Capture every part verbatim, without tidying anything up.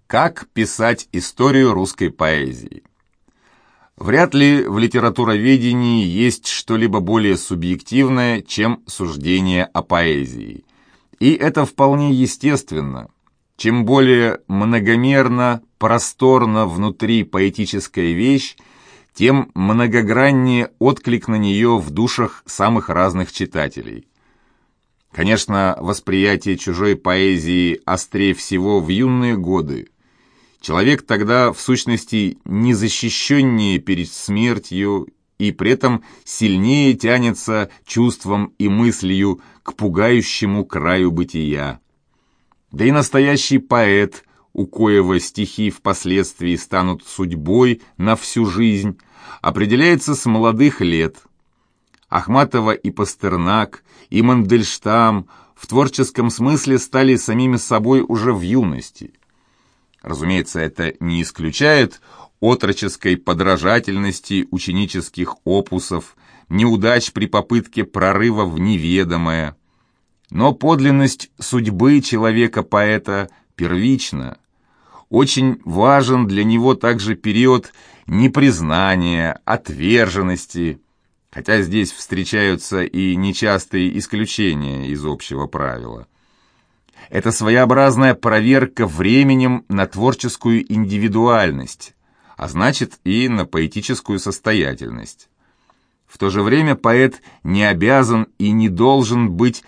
Как писать историю русской поэзии? Вряд ли в литературоведении есть что-либо более субъективное, чем суждение о поэзии. И это вполне естественно. Чем более многомерно, просторно внутри поэтическая вещь, тем многограннее отклик на нее в душах самых разных читателей. Конечно, восприятие чужой поэзии острее всего в юные годы. Человек тогда, в сущности, незащищеннее перед смертью и при этом сильнее тянется чувством и мыслью к пугающему краю бытия. Да и настоящий поэт, у коего стихи впоследствии станут судьбой на всю жизнь, определяется с молодых лет. Ахматова и Пастернак, и Мандельштам в творческом смысле стали самими собой уже в юности. Разумеется, это не исключает отроческой подражательности ученических опусов, неудач при попытке прорыва в неведомое. Но подлинность судьбы человека-поэта первична. Очень важен для него также период непризнания, отверженности, хотя здесь встречаются и нечастые исключения из общего правила. Это своеобразная проверка временем на творческую индивидуальность, а значит и на поэтическую состоятельность. В то же время поэт не обязан и не должен быть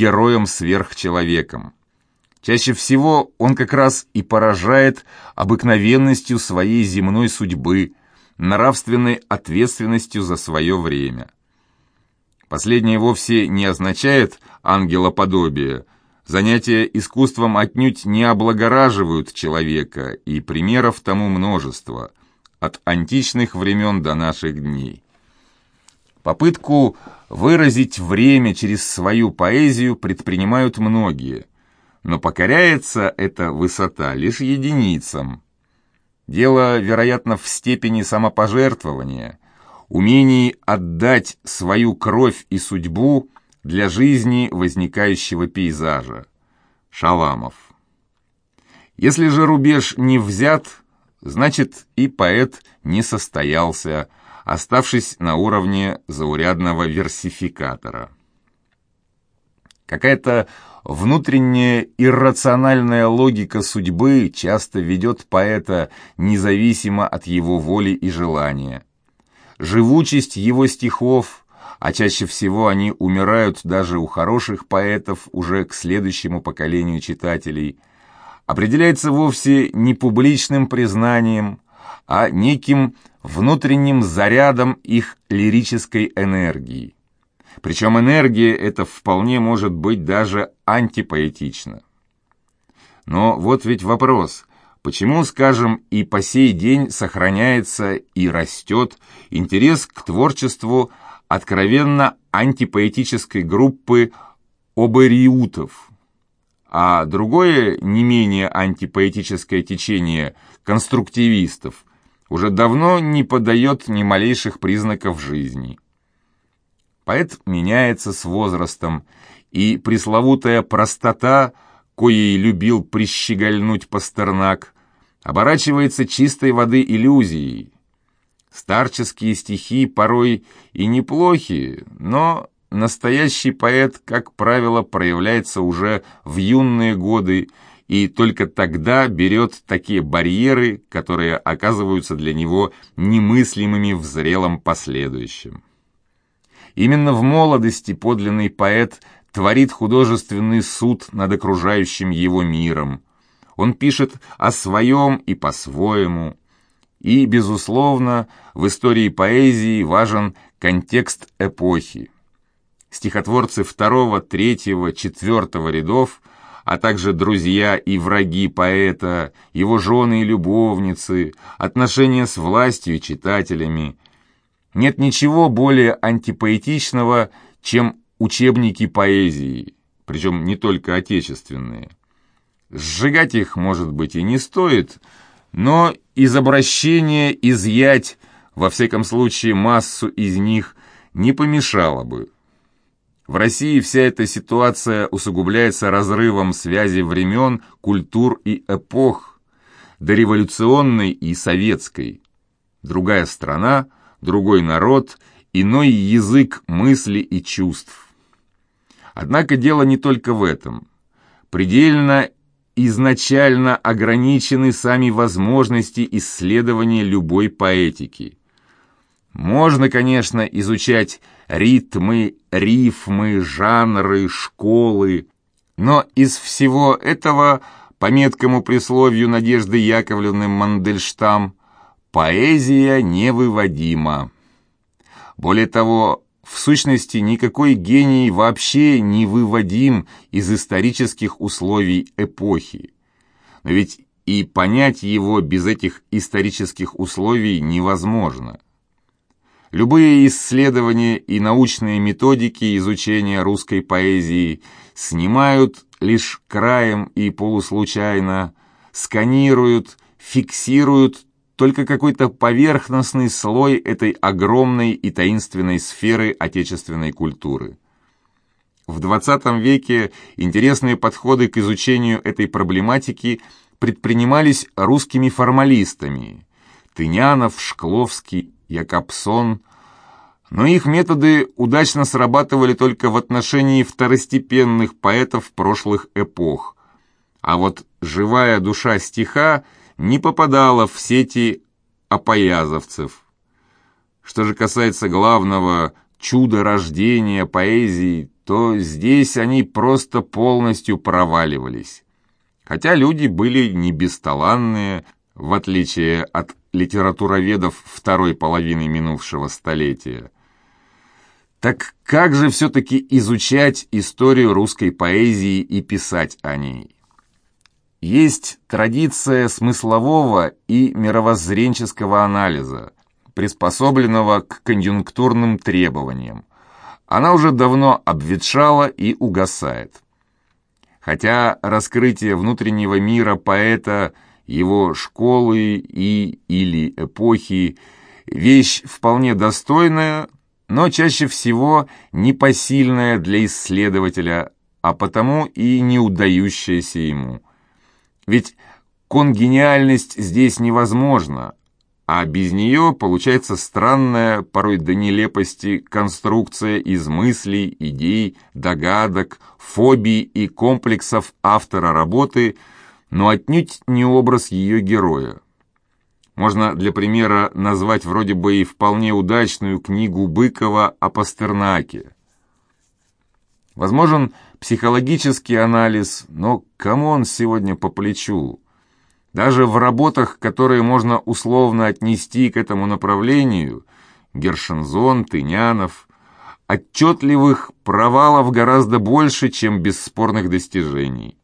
героем-сверхчеловеком. Чаще всего он как раз и поражает обыкновенностью своей земной судьбы, нравственной ответственностью за свое время. Последнее вовсе не означает ангелоподобие. Занятия искусством отнюдь не облагораживают человека, и примеров тому множество, от античных времен до наших дней. Попытку выразить время через свою поэзию предпринимают многие, но покоряется эта высота лишь единицам. Дело, вероятно, в степени самопожертвования, умении отдать свою кровь и судьбу для жизни возникающего пейзажа. Шаламов. Если же рубеж не взят, значит и поэт не состоялся, оставшись на уровне заурядного версификатора. Какая-то внутренняя иррациональная логика судьбы часто ведет поэта независимо от его воли и желания. Живучесть его стихов, а чаще всего они умирают даже у хороших поэтов уже к следующему поколению читателей, определяется вовсе не публичным признанием, а неким внутренним зарядом их лирической энергии. Причем энергия эта вполне может быть даже антипоэтична. Но вот ведь вопрос, почему, скажем, и по сей день сохраняется и растет интерес к творчеству откровенно антипоэтической группы обериутов, а другое не менее антипоэтическое течение конструктивистов уже давно не подает ни малейших признаков жизни. Поэт меняется с возрастом, и пресловутая простота, коей любил прищегольнуть Пастернак, оборачивается чистой воды иллюзией. Старческие стихи порой и неплохи, но настоящий поэт, как правило, проявляется уже в юные годы и только тогда берет такие барьеры, которые оказываются для него немыслимыми в зрелом последующем. Именно в молодости подлинный поэт творит художественный суд над окружающим его миром. Он пишет о своем и по-своему. И, безусловно, в истории поэзии важен контекст эпохи. Стихотворцы второго, третьего, четвертого рядов, а также друзья и враги поэта, его жены и любовницы, отношения с властью и читателями. Нет ничего более антипоэтичного, чем учебники поэзии, причем не только отечественные. Сжигать их, может быть, и не стоит, но из обращения изъять, во всяком случае, массу из них не помешало бы. В России вся эта ситуация усугубляется разрывом связи времен, культур и эпох. дореволюционной и советской. Другая страна, другой народ, иной язык мысли и чувств. Однако дело не только в этом. Предельно изначально ограничены сами возможности исследования любой поэтики. Можно, конечно, изучать ритмы, рифмы, жанры, школы, но из всего этого, по меткому присловию Надежды Яковлевны Мандельштам, поэзия невыводима. Более того, в сущности, никакой гений вообще не выводим из исторических условий эпохи. Но ведь и понять его без этих исторических условий невозможно. Любые исследования и научные методики изучения русской поэзии снимают лишь краем и полуслучайно, сканируют, фиксируют только какой-то поверхностный слой этой огромной и таинственной сферы отечественной культуры. В двадцатом веке интересные подходы к изучению этой проблематики предпринимались русскими формалистами – Тынянов, Шкловский, Якобсон, но их методы удачно срабатывали только в отношении второстепенных поэтов прошлых эпох, а вот живая душа стиха не попадала в сети апоязовцев. Что же касается главного чуда рождения поэзии, то здесь они просто полностью проваливались. Хотя люди были не бесталанные, в отличие от литературоведов второй половины минувшего столетия. Так как же все-таки изучать историю русской поэзии и писать о ней? Есть традиция смыслового и мировоззренческого анализа, приспособленного к конъюнктурным требованиям. Она уже давно обветшала и угасает. Хотя раскрытие внутреннего мира поэта, его школы и или эпохи – вещь вполне достойная, но чаще всего непосильная для исследователя, а потому и не удающаяся ему. Ведь конгениальность здесь невозможна, а без нее получается странная, порой до нелепости, конструкция из мыслей, идей, догадок, фобий и комплексов автора работы, но отнюдь не образ ее героя. Можно для примера назвать вроде бы и вполне удачную книгу Быкова о Пастернаке. Возможен психологический анализ, но кому он сегодня по плечу? Даже в работах, которые можно условно отнести к этому направлению, Гершензон, Тынянов, отчетливых провалов гораздо больше, чем бесспорных достижений.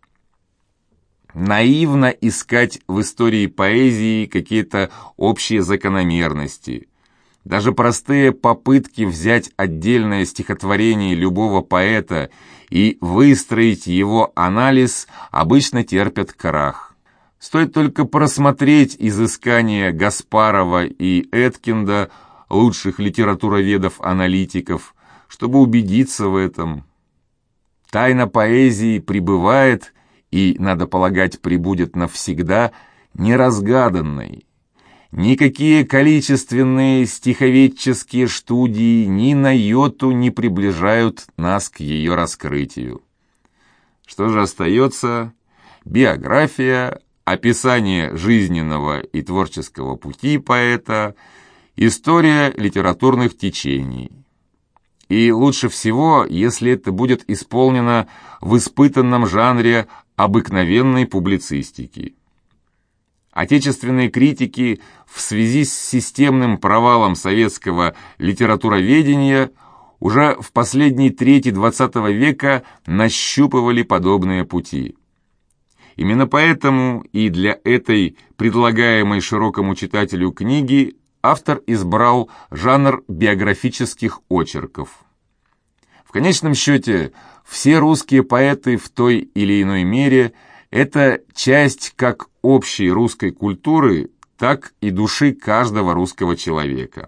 Наивно искать в истории поэзии какие-то общие закономерности. Даже простые попытки взять отдельное стихотворение любого поэта и выстроить его анализ обычно терпят крах. Стоит только просмотреть изыскания Гаспарова и Эткинда, лучших литературоведов-аналитиков, чтобы убедиться в этом. Тайна поэзии пребывает и, надо полагать, пребудет навсегда неразгаданной. Никакие количественные стиховедческие студии ни на йоту не приближают нас к ее раскрытию. Что же остается? Биография, описание жизненного и творческого пути поэта, история литературных течений. И лучше всего, если это будет исполнено в испытанном жанре обыкновенной публицистики. Отечественные критики в связи с системным провалом советского литературоведения уже в последней трети двадцатого века нащупывали подобные пути. Именно поэтому и для этой предлагаемой широкому читателю книги автор избрал жанр биографических очерков. В конечном счете, все русские поэты в той или иной мере – это часть как общей русской культуры, так и души каждого русского человека.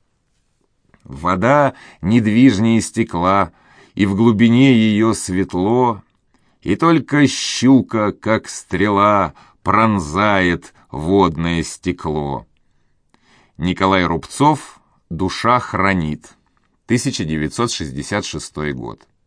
Вода недвижнее стекла, и в глубине ее светло, и только щука, как стрела, пронзает водное стекло. Николай Рубцов «Душа хранит», тысяча девятьсот шестьдесят шестой год.